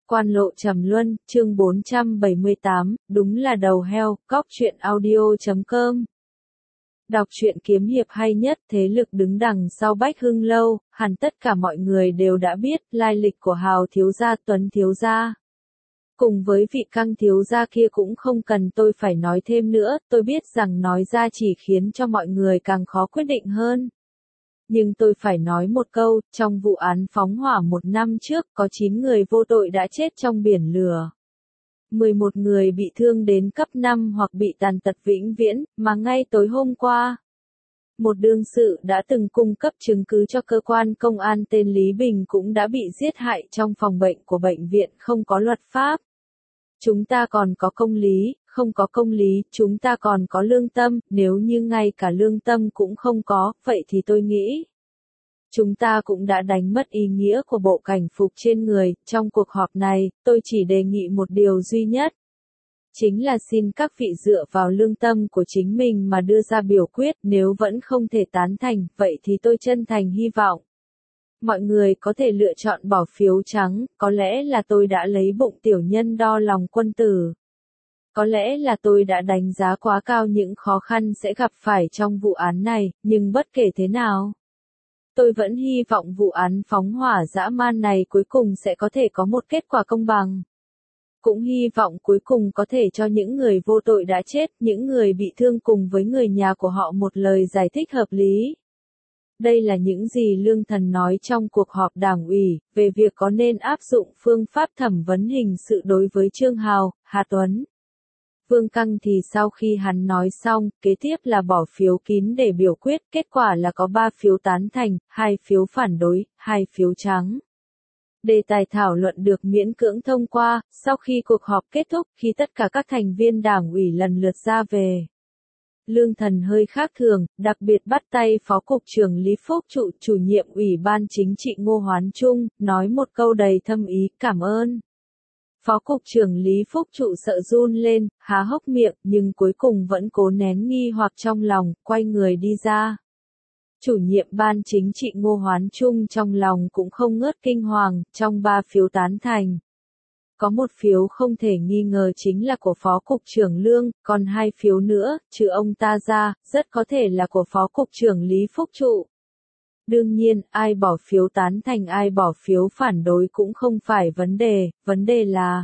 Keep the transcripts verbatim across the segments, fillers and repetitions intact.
Quan lộ trầm luân, chương bốn trăm bảy mươi tám, đúng là đầu heo, cóc truyện audio chấm com. Đọc truyện kiếm hiệp hay nhất, thế lực đứng đằng sau Bách Hưng Lâu, hẳn tất cả mọi người đều đã biết lai lịch của Hào thiếu gia Tuấn thiếu gia. Cùng với vị Căng thiếu gia kia cũng không cần tôi phải nói thêm nữa, tôi biết rằng nói ra chỉ khiến cho mọi người càng khó quyết định hơn. Nhưng tôi phải nói một câu, trong vụ án phóng hỏa một năm trước có chín người vô tội đã chết trong biển lửa. mười một người bị thương đến cấp năm hoặc bị tàn tật vĩnh viễn, mà ngay tối hôm qua. Một đương sự đã từng cung cấp chứng cứ cho cơ quan công an tên Lý Bình cũng đã bị giết hại trong phòng bệnh của bệnh viện không có luật pháp. Chúng ta còn có công lý, không có công lý, chúng ta còn có lương tâm, nếu như ngay cả lương tâm cũng không có, vậy thì tôi nghĩ chúng ta cũng đã đánh mất ý nghĩa của bộ cảnh phục trên người. Trong cuộc họp này, tôi chỉ đề nghị một điều duy nhất. Chính là xin các vị dựa vào lương tâm của chính mình mà đưa ra biểu quyết, nếu vẫn không thể tán thành, vậy thì tôi chân thành hy vọng mọi người có thể lựa chọn bỏ phiếu trắng, có lẽ là tôi đã lấy bụng tiểu nhân đo lòng quân tử. Có lẽ là tôi đã đánh giá quá cao những khó khăn sẽ gặp phải trong vụ án này, nhưng bất kể thế nào, tôi vẫn hy vọng vụ án phóng hỏa dã man này cuối cùng sẽ có thể có một kết quả công bằng. Cũng hy vọng cuối cùng có thể cho những người vô tội đã chết, những người bị thương cùng với người nhà của họ một lời giải thích hợp lý. Đây là những gì Lương Thần nói trong cuộc họp đảng ủy, về việc có nên áp dụng phương pháp thẩm vấn hình sự đối với Trương Hào, Hà Tuấn. Vương Căng thì sau khi hắn nói xong, kế tiếp là bỏ phiếu kín để biểu quyết, kết quả là có ba phiếu tán thành, hai phiếu phản đối, hai phiếu trắng. Đề tài thảo luận được miễn cưỡng thông qua, sau khi cuộc họp kết thúc, khi tất cả các thành viên đảng ủy lần lượt ra về. Lương Thần hơi khác thường, đặc biệt bắt tay Phó Cục trưởng Lý Phúc Trụ, chủ nhiệm Ủy ban Chính trị Ngô Hoán Trung, nói một câu đầy thâm ý, cảm ơn. Phó Cục trưởng Lý Phúc Trụ sợ run lên, há hốc miệng, nhưng cuối cùng vẫn cố nén nghi hoặc trong lòng, quay người đi ra. Chủ nhiệm Ban Chính trị Ngô Hoán Trung trong lòng cũng không ngớt kinh hoàng, trong ba phiếu tán thành. Có một phiếu không thể nghi ngờ chính là của Phó Cục trưởng Lương, còn hai phiếu nữa, trừ ông ta ra, rất có thể là của Phó Cục trưởng Lý Phúc Trụ. Đương nhiên, ai bỏ phiếu tán thành ai bỏ phiếu phản đối cũng không phải vấn đề, vấn đề là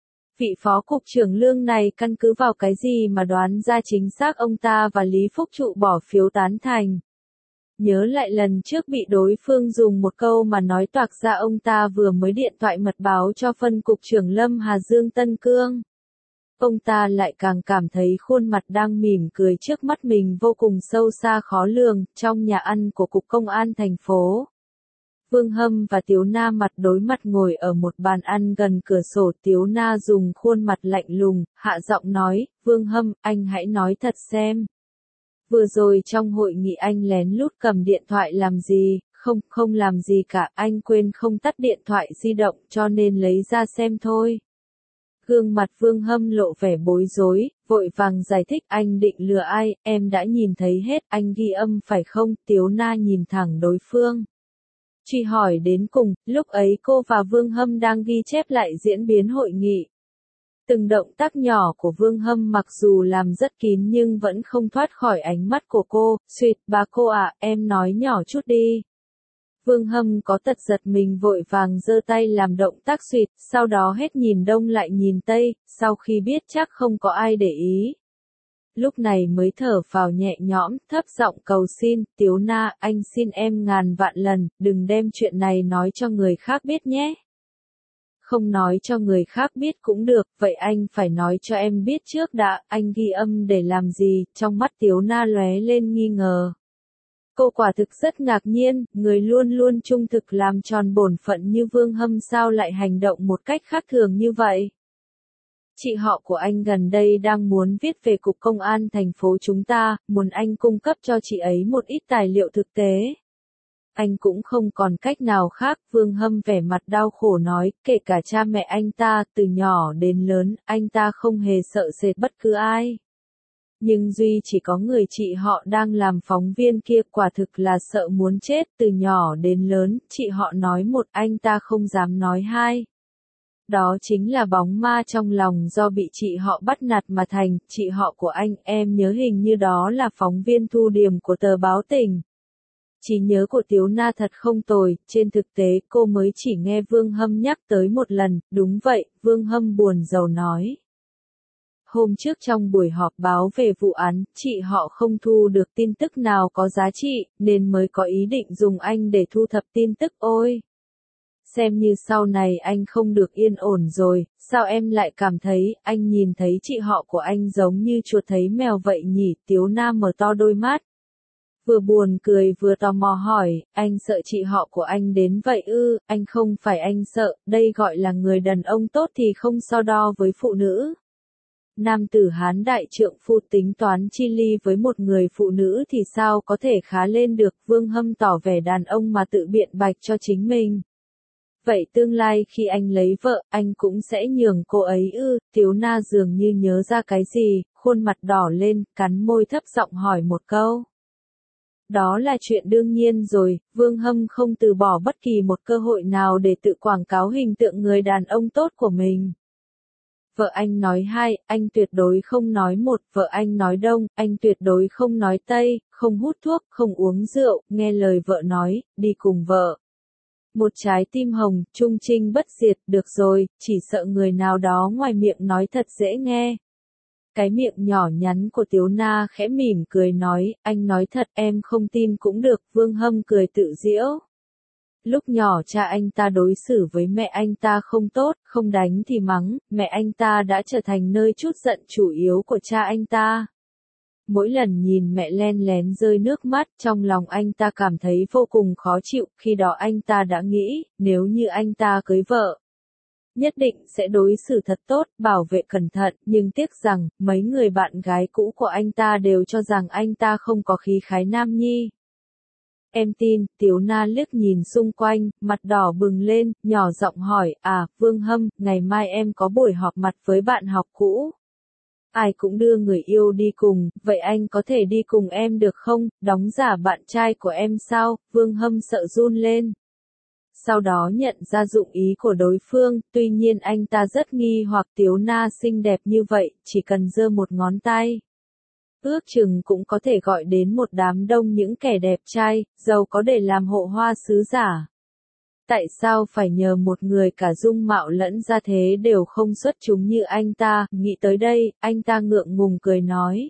vị Phó Cục trưởng Lương này căn cứ vào cái gì mà đoán ra chính xác ông ta và Lý Phúc Trụ bỏ phiếu tán thành. Nhớ lại lần trước bị đối phương dùng một câu mà nói toạc ra ông ta vừa mới điện thoại mật báo cho phân cục trưởng Lâm Hà Dương Tân Cương. Ông ta lại càng cảm thấy khuôn mặt đang mỉm cười trước mắt mình vô cùng sâu xa khó lường, trong nhà ăn của Cục Công an thành phố. Vương Hâm và Tiếu Na mặt đối mặt ngồi ở một bàn ăn gần cửa sổ. Tiếu Na dùng khuôn mặt lạnh lùng, hạ giọng nói, Vương Hâm, anh hãy nói thật xem. Vừa rồi trong hội nghị anh lén lút cầm điện thoại làm gì? Không, không làm gì cả, anh quên không tắt điện thoại di động cho nên lấy ra xem thôi. Gương mặt Vương Hâm lộ vẻ bối rối, vội vàng giải thích anh định lừa ai, em đã nhìn thấy hết, anh ghi âm phải không? Tiếu Na nhìn thẳng đối phương. Truy hỏi đến cùng, lúc ấy cô và Vương Hâm đang ghi chép lại diễn biến hội nghị. Từng động tác nhỏ của Vương Hâm mặc dù làm rất kín nhưng vẫn không thoát khỏi ánh mắt của cô. Xuyệt, bà cô ạ, em nói nhỏ chút đi. Vương Hâm có tật giật mình vội vàng giơ tay làm động tác xuyệt, sau đó hết nhìn đông lại nhìn tây, sau khi biết chắc không có ai để ý. Lúc này mới thở phào nhẹ nhõm, thấp giọng cầu xin, Tiếu Na, anh xin em ngàn vạn lần, đừng đem chuyện này nói cho người khác biết nhé. Không nói cho người khác biết cũng được, vậy anh phải nói cho em biết trước đã, anh ghi âm để làm gì? Trong mắt Tiếu Na lóe lên nghi ngờ. Cô quả thực rất ngạc nhiên, người luôn luôn trung thực làm tròn bổn phận như Vương Hâm sao lại hành động một cách khác thường như vậy? Chị họ của anh gần đây đang muốn viết về Cục Công an thành phố chúng ta, muốn anh cung cấp cho chị ấy một ít tài liệu thực tế. Anh cũng không còn cách nào khác, Vương Hâm vẻ mặt đau khổ nói, kể cả cha mẹ anh ta, từ nhỏ đến lớn, anh ta không hề sợ sệt bất cứ ai. Nhưng duy chỉ có người chị họ đang làm phóng viên kia quả thực là sợ muốn chết, từ nhỏ đến lớn, chị họ nói một anh ta không dám nói hai. Đó chính là bóng ma trong lòng do bị chị họ bắt nạt mà thành, chị họ của anh, em nhớ hình như đó là phóng viên Thu Điềm của tờ báo Tỉnh. Trí nhớ của Tiếu Na thật không tồi, trên thực tế cô mới chỉ nghe Vương Hâm nhắc tới một lần, đúng vậy, Vương Hâm buồn rầu nói. Hôm trước trong buổi họp báo về vụ án, chị họ không thu được tin tức nào có giá trị, nên mới có ý định dùng anh để thu thập tin tức ôi. Xem như sau này anh không được yên ổn rồi, sao em lại cảm thấy, anh nhìn thấy chị họ của anh giống như chuột thấy mèo vậy nhỉ, Tiếu Na mở to đôi mắt. Vừa buồn cười vừa tò mò hỏi, anh sợ chị họ của anh đến vậy ư, anh không phải anh sợ, đây gọi là người đàn ông tốt thì không so đo với phụ nữ. Nam tử Hán đại trượng phu tính toán chi ly với một người phụ nữ thì sao có thể khá lên được, Vương Hâm tỏ vẻ đàn ông mà tự biện bạch cho chính mình. Vậy tương lai khi anh lấy vợ, anh cũng sẽ nhường cô ấy ư, Tiếu Na dường như nhớ ra cái gì, khuôn mặt đỏ lên, cắn môi thấp giọng hỏi một câu. Đó là chuyện đương nhiên rồi, Vương Hâm không từ bỏ bất kỳ một cơ hội nào để tự quảng cáo hình tượng người đàn ông tốt của mình. Vợ anh nói hai, anh tuyệt đối không nói một, vợ anh nói đông, anh tuyệt đối không nói tây, không hút thuốc, không uống rượu, nghe lời vợ nói, đi cùng vợ. Một trái tim hồng, trung trinh bất diệt, được rồi, chỉ sợ người nào đó ngoài miệng nói thật dễ nghe. Cái miệng nhỏ nhắn của Tiếu Na khẽ mỉm cười nói, anh nói thật em không tin cũng được, Vương Hâm cười tự giễu. Lúc nhỏ cha anh ta đối xử với mẹ anh ta không tốt, không đánh thì mắng, mẹ anh ta đã trở thành nơi trút giận chủ yếu của cha anh ta. Mỗi lần nhìn mẹ len lén rơi nước mắt, trong lòng anh ta cảm thấy vô cùng khó chịu, khi đó anh ta đã nghĩ, nếu như anh ta cưới vợ, nhất định sẽ đối xử thật tốt, bảo vệ cẩn thận, nhưng tiếc rằng, mấy người bạn gái cũ của anh ta đều cho rằng anh ta không có khí khái nam nhi. Em tin, Tiếu Na liếc nhìn xung quanh, mặt đỏ bừng lên, nhỏ giọng hỏi, à, Vương Hâm, ngày mai em có buổi họp mặt với bạn học cũ. Ai cũng đưa người yêu đi cùng, vậy anh có thể đi cùng em được không, đóng giả bạn trai của em sao, Vương Hâm sợ run lên. Sau đó nhận ra dụng ý của đối phương, tuy nhiên anh ta rất nghi hoặc Tiếu Na xinh đẹp như vậy, chỉ cần giơ một ngón tay. Ước chừng cũng có thể gọi đến một đám đông những kẻ đẹp trai, giàu có để làm hộ hoa sứ giả. Tại sao phải nhờ một người cả dung mạo lẫn gia thế đều không xuất chúng như anh ta, nghĩ tới đây, anh ta ngượng ngùng cười nói.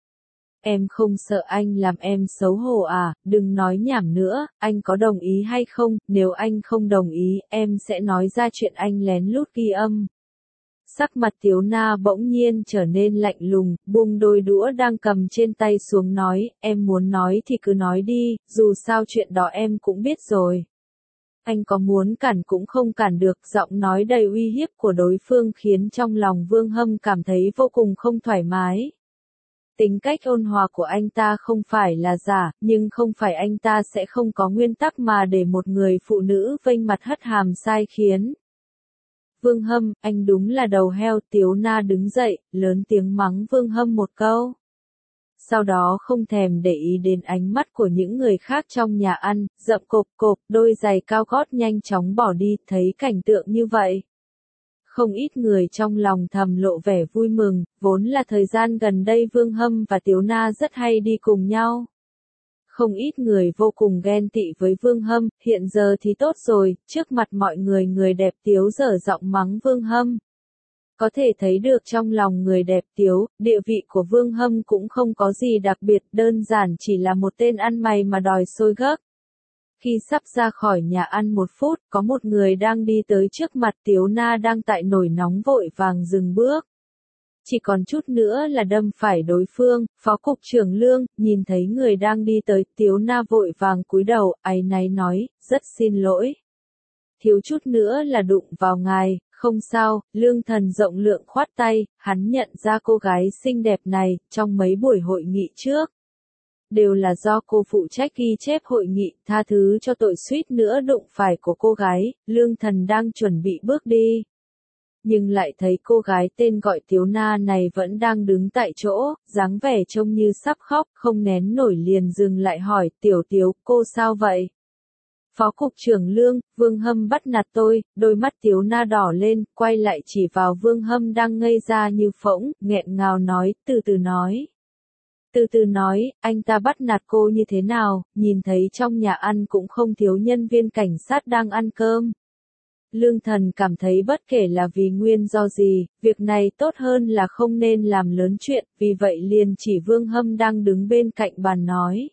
Em không sợ anh làm em xấu hổ à, đừng nói nhảm nữa, anh có đồng ý hay không, nếu anh không đồng ý, em sẽ nói ra chuyện anh lén lút ghi âm. Sắc mặt Tiếu Na bỗng nhiên trở nên lạnh lùng, buông đôi đũa đang cầm trên tay xuống nói, em muốn nói thì cứ nói đi, dù sao chuyện đó em cũng biết rồi. Anh có muốn cản cũng không cản được, giọng nói đầy uy hiếp của đối phương khiến trong lòng Vương Hâm cảm thấy vô cùng không thoải mái. Tính cách ôn hòa của anh ta không phải là giả, nhưng không phải anh ta sẽ không có nguyên tắc mà để một người phụ nữ vênh mặt hất hàm sai khiến. Vương Hâm, anh đúng là đầu heo, Tiếu Na đứng dậy, lớn tiếng mắng Vương Hâm một câu. Sau đó không thèm để ý đến ánh mắt của những người khác trong nhà ăn, rậm cộp cộp, đôi giày cao gót nhanh chóng bỏ đi, thấy cảnh tượng như vậy. Không ít người trong lòng thầm lộ vẻ vui mừng, vốn là thời gian gần đây Vương Hâm và Tiếu Na rất hay đi cùng nhau. Không ít người vô cùng ghen tị với Vương Hâm, hiện giờ thì tốt rồi, trước mặt mọi người người đẹp Tiếu dở giọng mắng Vương Hâm. Có thể thấy được trong lòng người đẹp Tiếu, địa vị của Vương Hâm cũng không có gì đặc biệt, đơn giản chỉ là một tên ăn mày mà đòi xôi gấc. Khi sắp ra khỏi nhà ăn một phút, có một người đang đi tới trước mặt Tiếu Na đang tại nổi nóng vội vàng dừng bước. Chỉ còn chút nữa là đâm phải đối phương, Phó Cục trưởng Lương, nhìn thấy người đang đi tới, Tiếu Na vội vàng cúi đầu, áy náy nói, rất xin lỗi. Thiếu chút nữa là đụng vào ngài, không sao, Lương Thần rộng lượng khoát tay, hắn nhận ra cô gái xinh đẹp này, trong mấy buổi hội nghị trước. Đều là do cô phụ trách ghi chép hội nghị, tha thứ cho tội suýt nữa đụng phải của cô gái, Lương Thần đang chuẩn bị bước đi. Nhưng lại thấy cô gái tên gọi Tiếu Na này vẫn đang đứng tại chỗ, dáng vẻ trông như sắp khóc, không nén nổi liền dừng lại hỏi, Tiểu Tiếu, cô sao vậy? Phó cục trưởng Lương, Vương Hâm bắt nạt tôi, đôi mắt Tiếu Na đỏ lên, quay lại chỉ vào Vương Hâm đang ngây ra như phỗng, nghẹn ngào nói, từ từ nói. Từ từ nói, anh ta bắt nạt cô như thế nào, nhìn thấy trong nhà ăn cũng không thiếu nhân viên cảnh sát đang ăn cơm. Lương Thần cảm thấy bất kể là vì nguyên do gì, việc này tốt hơn là không nên làm lớn chuyện, vì vậy liền chỉ Vương Hâm đang đứng bên cạnh bàn nói.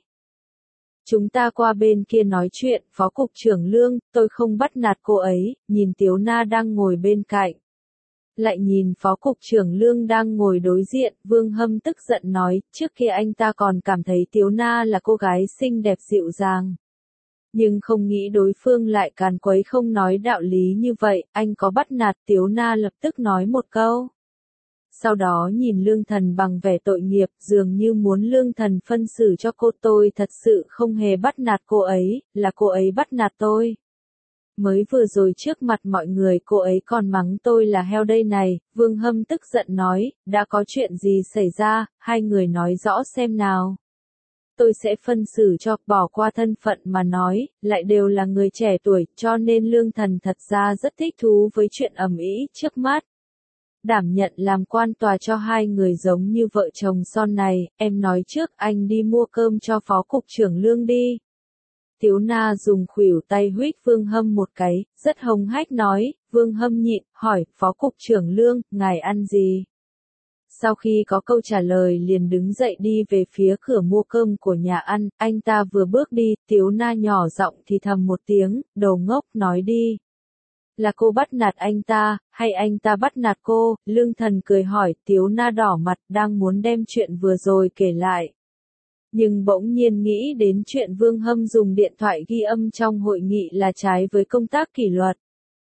Chúng ta qua bên kia nói chuyện, Phó cục trưởng Lương, tôi không bắt nạt cô ấy, nhìn Tiếu Na đang ngồi bên cạnh. Lại nhìn Phó cục trưởng Lương đang ngồi đối diện, Vương Hâm tức giận nói, trước kia anh ta còn cảm thấy Tiếu Na là cô gái xinh đẹp dịu dàng. Nhưng không nghĩ đối phương lại càn quấy không nói đạo lý như vậy, anh có bắt nạt Tiếu Na lập tức nói một câu. Sau đó nhìn Lương Thần bằng vẻ tội nghiệp, dường như muốn Lương Thần phân xử cho cô. Tôi thật sự không hề bắt nạt cô ấy, là cô ấy bắt nạt tôi. Mới vừa rồi trước mặt mọi người cô ấy còn mắng tôi là heo đây này, Vương Hâm tức giận nói, đã có chuyện gì xảy ra, hai người nói rõ xem nào. Tôi sẽ phân xử cho, bỏ qua thân phận mà nói, lại đều là người trẻ tuổi, cho nên Lương Thần thật ra rất thích thú với chuyện ầm ĩ trước mắt. Đảm nhận làm quan tòa cho hai người giống như vợ chồng son này, em nói trước anh đi mua cơm cho Phó cục trưởng Lương đi. Tiếu Na dùng khuỷu tay huých Vương Hâm một cái, rất hống hách nói, Vương Hâm nhịn, hỏi, Phó cục trưởng Lương, ngài ăn gì? Sau khi có câu trả lời liền đứng dậy đi về phía cửa mua cơm của nhà ăn, anh ta vừa bước đi, Tiếu Na nhỏ giọng thì thầm một tiếng, đồ ngốc, nói đi. Là cô bắt nạt anh ta, hay anh ta bắt nạt cô? Lương Thần cười hỏi, Tiếu Na đỏ mặt, đang muốn đem chuyện vừa rồi kể lại. Nhưng bỗng nhiên nghĩ đến chuyện Vương Hâm dùng điện thoại ghi âm trong hội nghị là trái với công tác kỷ luật.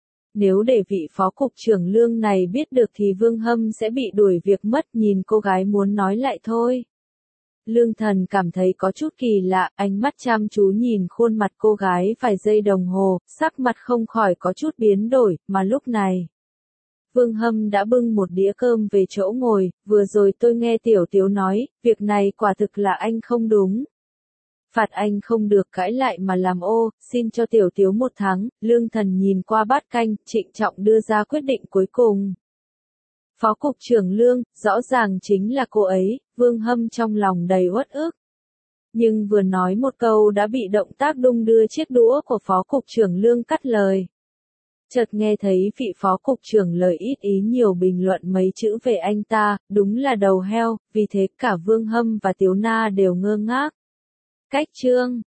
Nếu để vị Phó cục trưởng Lương này biết được thì Vương Hâm sẽ bị đuổi việc mất, nhìn cô gái muốn nói lại thôi. Lương Thần cảm thấy có chút kỳ lạ, ánh mắt chăm chú nhìn khuôn mặt cô gái vài giây đồng hồ, sắc mặt không khỏi có chút biến đổi, mà lúc này. Vương Hâm đã bưng một đĩa cơm về chỗ ngồi, vừa rồi tôi nghe Tiểu Tiếu nói, việc này quả thực là anh không đúng. Phạt anh không được cãi lại mà làm ô, xin cho Tiểu Tiếu một tháng, Lương Thần nhìn qua bát canh, trịnh trọng đưa ra quyết định cuối cùng. Phó cục trưởng Lương, rõ ràng chính là cô ấy, Vương Hâm trong lòng đầy uất ức. Nhưng vừa nói một câu đã bị động tác đung đưa chiếc đũa của Phó cục trưởng Lương cắt lời. Chợt nghe thấy vị Phó cục trưởng lời ít ý nhiều bình luận mấy chữ về anh ta, đúng là đầu heo, vì thế cả Vương Hâm và Tiếu Na đều ngơ ngác. Cách chương